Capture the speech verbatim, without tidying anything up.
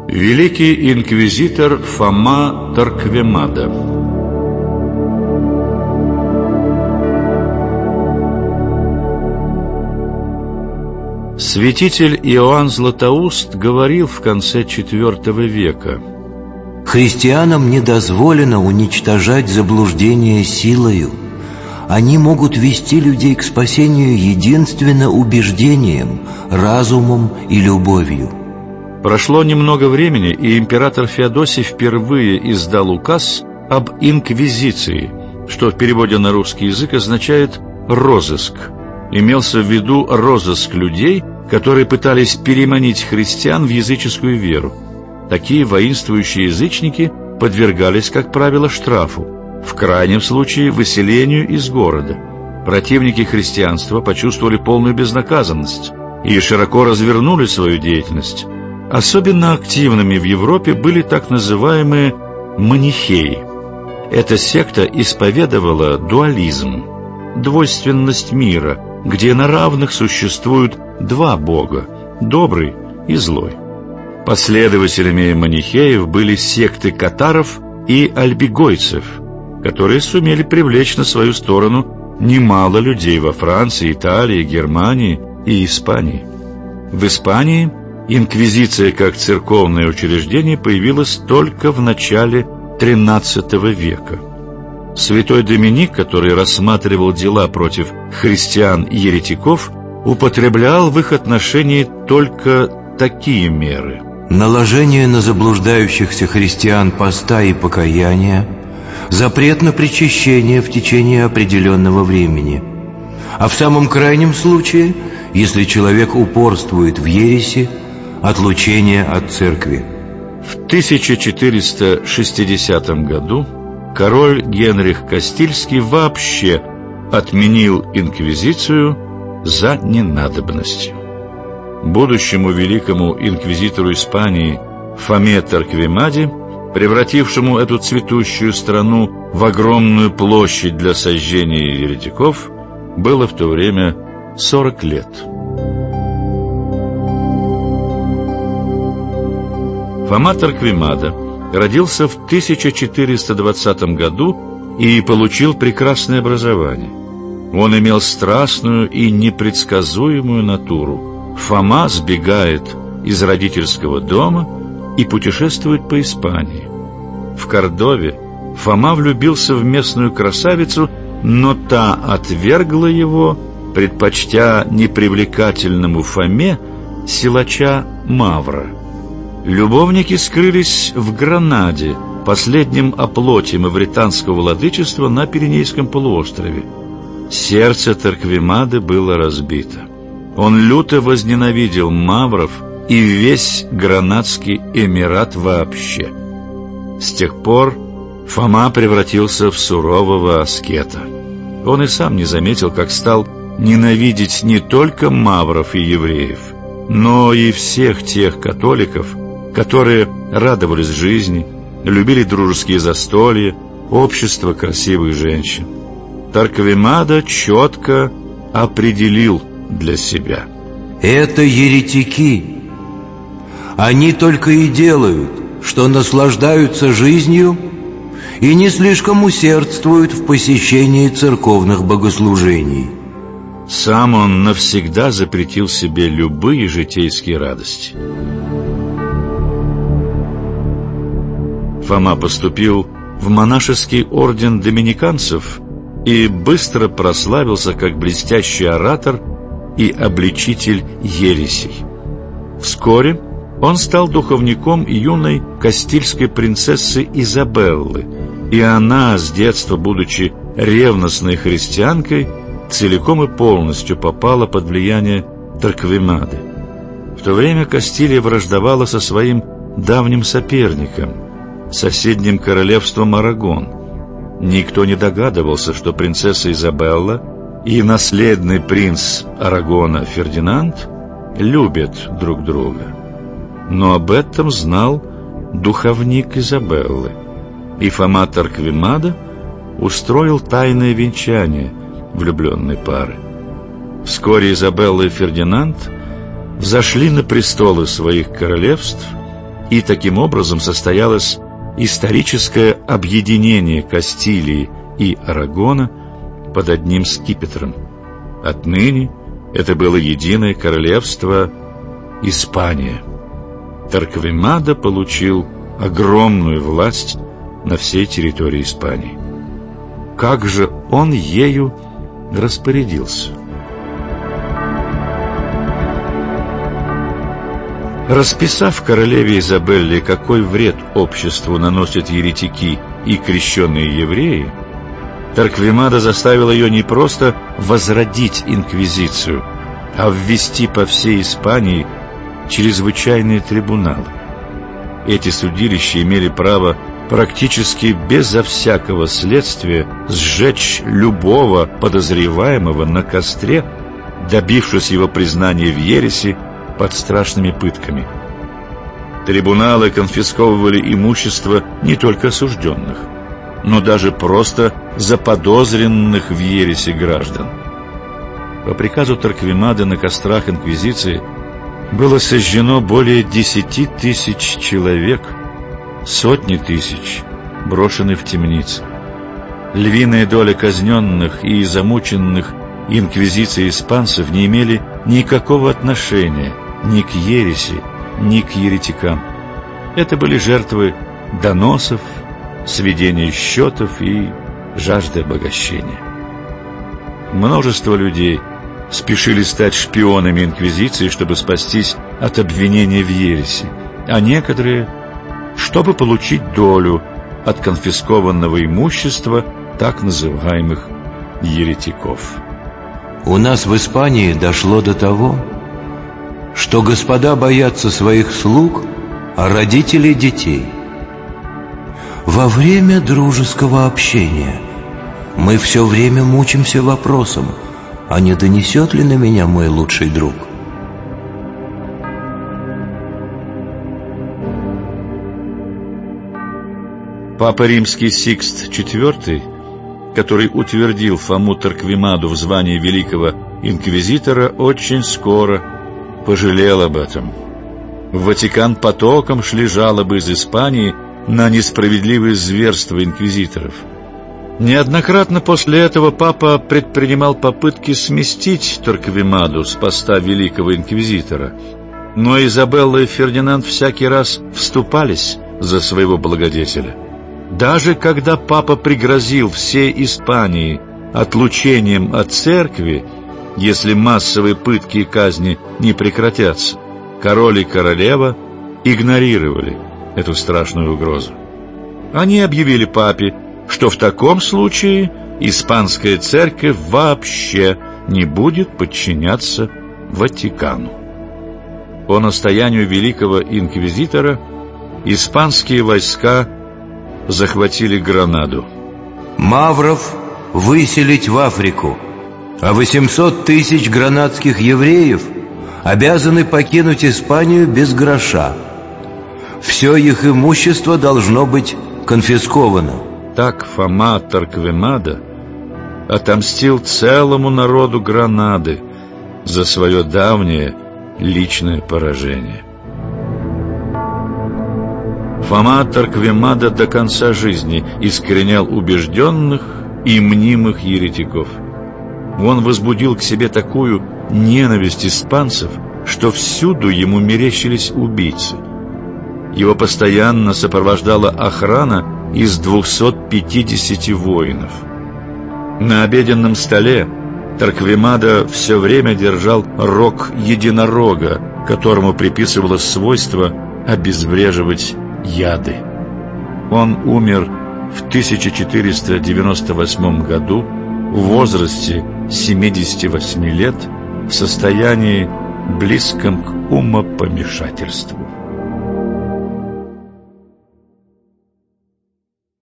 Великий инквизитор Фома Торквемада. Святитель Иоанн Златоуст говорил в конце четвёртого века: «Христианам не дозволено уничтожать заблуждение силою. Они могут вести людей к спасению единственно убеждением, разумом и любовью». Прошло немного времени, и император Феодосий впервые издал указ об инквизиции, что в переводе на русский язык означает «розыск». Имелся в виду розыск людей, которые пытались переманить христиан в языческую веру. Такие воинствующие язычники подвергались, как правило, штрафу, в крайнем случае выселению из города. Противники христианства почувствовали полную безнаказанность и широко развернули свою деятельность. Особенно активными в Европе были так называемые манихеи. Эта секта исповедовала дуализм, двойственность мира, где на равных существуют два бога – добрый и злой. Последователями манихеев были секты катаров и альбигойцев, которые сумели привлечь на свою сторону немало людей во Франции, Италии, Германии и Испании. В Испании инквизиция как церковное учреждение появилась только в начале тринадцатого века. Святой Доминик, который рассматривал дела против христиан и еретиков, употреблял в их отношении только такие меры: наложение на заблуждающихся христиан поста и покаяния, запрет на причащение в течение определенного времени, а в самом крайнем случае, если человек упорствует в ереси, отлучение от церкви. В тысяча четыреста шестидесятом году король Генрих Кастильский вообще отменил инквизицию за ненадобностью. Будущему великому инквизитору Испании Фоме Торквемаде, превратившему эту цветущую страну в огромную площадь для сожжения еретиков, было в то время сорок лет. Фома Торквемада родился в тысяча четыреста двадцатом году и получил прекрасное образование. Он имел страстную и непредсказуемую натуру. Фома сбегает из родительского дома и путешествует по Испании. В Кордове Фома влюбился в местную красавицу, но та отвергла его, предпочтя непривлекательному Фоме силача Мавра. Любовники скрылись в Гранаде, последнем оплоте мавританского владычества на Пиренейском полуострове. Сердце Торквемады было разбито. Он люто возненавидел мавров и весь Гранадский эмират вообще. С тех пор Фома превратился в сурового аскета. Он и сам не заметил, как стал ненавидеть не только мавров и евреев, но и всех тех католиков, которые радовались жизни, любили дружеские застолья, общество красивых женщин. Торквемада четко определил для себя: это еретики. Они только и делают, что наслаждаются жизнью и не слишком усердствуют в посещении церковных богослужений. Сам он навсегда запретил себе любые житейские радости. Фома поступил в монашеский орден доминиканцев и быстро прославился как блестящий оратор и обличитель ересей. Вскоре он стал духовником юной кастильской принцессы Изабеллы, и она, с детства будучи ревностной христианкой, целиком и полностью попала под влияние Торквемады. В то время Кастилия враждовала со своим давним соперником, соседним королевством Арагон. Никто не догадывался, что принцесса Изабелла и наследный принц Арагона Фердинанд любят друг друга. Но об этом знал духовник Изабеллы, и Фома Торквемада устроил тайное венчание влюбленной пары. Вскоре Изабелла и Фердинанд взошли на престолы своих королевств, и таким образом состоялось историческое объединение Кастилии и Арагона под одним скипетром. Отныне это было единое королевство Испания. Торквемада получил огромную власть на всей территории Испании. Как же он ею распорядился? Расписав королеве Изабелле, какой вред обществу наносят еретики и крещенные евреи, Торквемада заставил ее не просто возродить инквизицию, а ввести по всей Испании чрезвычайные трибуналы. Эти судилища имели право практически безо всякого следствия сжечь любого подозреваемого на костре, добившись его признания в ереси под страшными пытками. Трибуналы конфисковывали имущество не только осужденных, но даже просто заподозренных в ересе граждан. По приказу Торквемады на кострах инквизиции было сожжено более десяти тысяч человек, сотни тысяч брошены в темницы. Львиная доля казненных и замученных инквизицией испанцев не имели никакого отношения ни к ереси, ни к еретикам. Это были жертвы доносов, сведения счетов и жажды обогащения. Множество людей спешили стать шпионами инквизиции, чтобы спастись от обвинения в ереси, а некоторые, чтобы получить долю от конфискованного имущества так называемых еретиков. У нас в Испании дошло до того, что господа боятся своих слуг, а родители детей. Во время дружеского общения мы все время мучимся вопросом, а не донесет ли на меня мой лучший друг? Папа Римский Сикст четвёртый, который утвердил Фому Торквемаду в звании великого инквизитора, очень скоро пожалел об этом. В Ватикан потоком шли жалобы из Испании на несправедливые зверства инквизиторов. Неоднократно после этого папа предпринимал попытки сместить Торквемаду с поста великого инквизитора, но Изабелла и Фердинанд всякий раз вступались за своего благодетеля. Даже когда папа пригрозил всей Испании отлучением от церкви, если массовые пытки и казни не прекратятся, король и королева игнорировали эту страшную угрозу. Они объявили папе, что в таком случае испанская церковь вообще не будет подчиняться Ватикану. По настоянию великого инквизитора испанские войска захватили Гранаду. Мавров выселить в Африку, а восемьсот тысяч гранадских евреев обязаны покинуть Испанию без гроша. Все их имущество должно быть конфисковано. Так Фома Торквемада отомстил целому народу Гранады за свое давнее личное поражение. Фома Торквемада до конца жизни искоренял убежденных и мнимых еретиков. Он возбудил к себе такую ненависть испанцев, что всюду ему мерещились убийцы. Его постоянно сопровождала охрана из двухсот пятидесяти воинов. На обеденном столе Торквемада все время держал рог единорога, которому приписывалось свойство обезвреживать яды. Он умер в тысяча четыреста девяносто восьмом году в возрасте семидесяти восьми лет в состоянии, близком к умопомешательству.